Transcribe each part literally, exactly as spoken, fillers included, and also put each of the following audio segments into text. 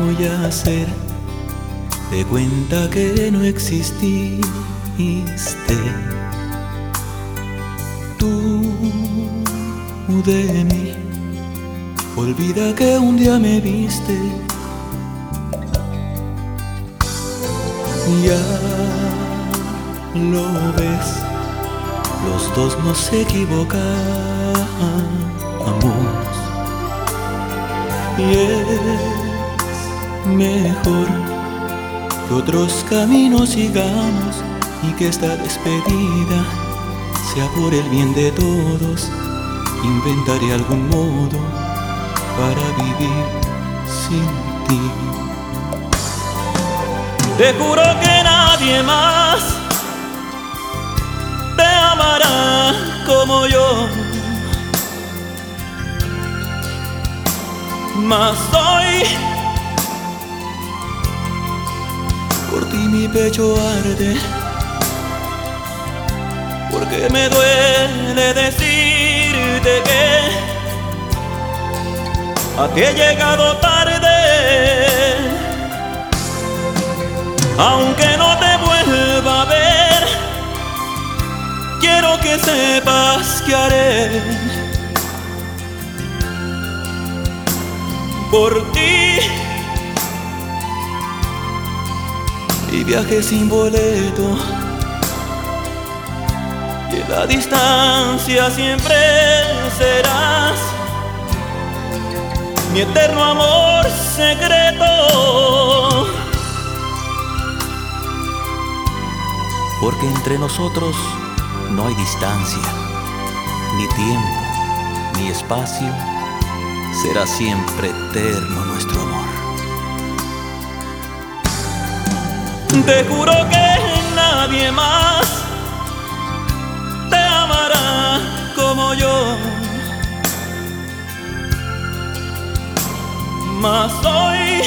voy a hacer de cuenta que no exististe. Tú de mí, olvida que un día me viste. Ya lo ves, los dos nos equivocamos y es mejor que otros caminos sigamos y que esta despedida sea por el bien de todos. Inventaré algún modo para vivir sin ti. Te juro que nadie más te amará como yo, mas hoy por ti mi pecho arde, porque me duele decirte que a ti he llegado tarde. Aunque no te vuelva a ver, quiero que sepas que haré por ti. Y viaje sin boleto, y en la distancia siempre serás mi eterno amor secreto. Porque entre nosotros no hay distancia, ni tiempo, ni espacio. Será siempre eterno nuestro amor. Te juro que nadie más te amará como yo, mas hoy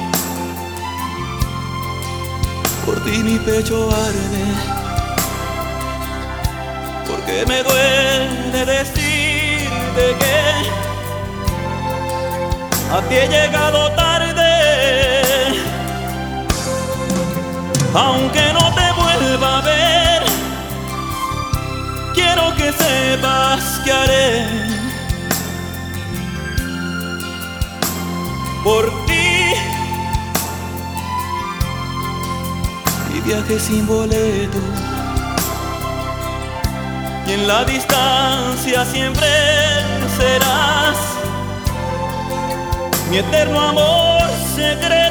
por ti mi pecho arde, porque me duele decirte que a ti he llegado tarde. Aunque no te vuelva a ver, quiero que sepas que haré por ti. Y viaje sin boleto, y en la distancia siempre serás mi eterno amor secreto.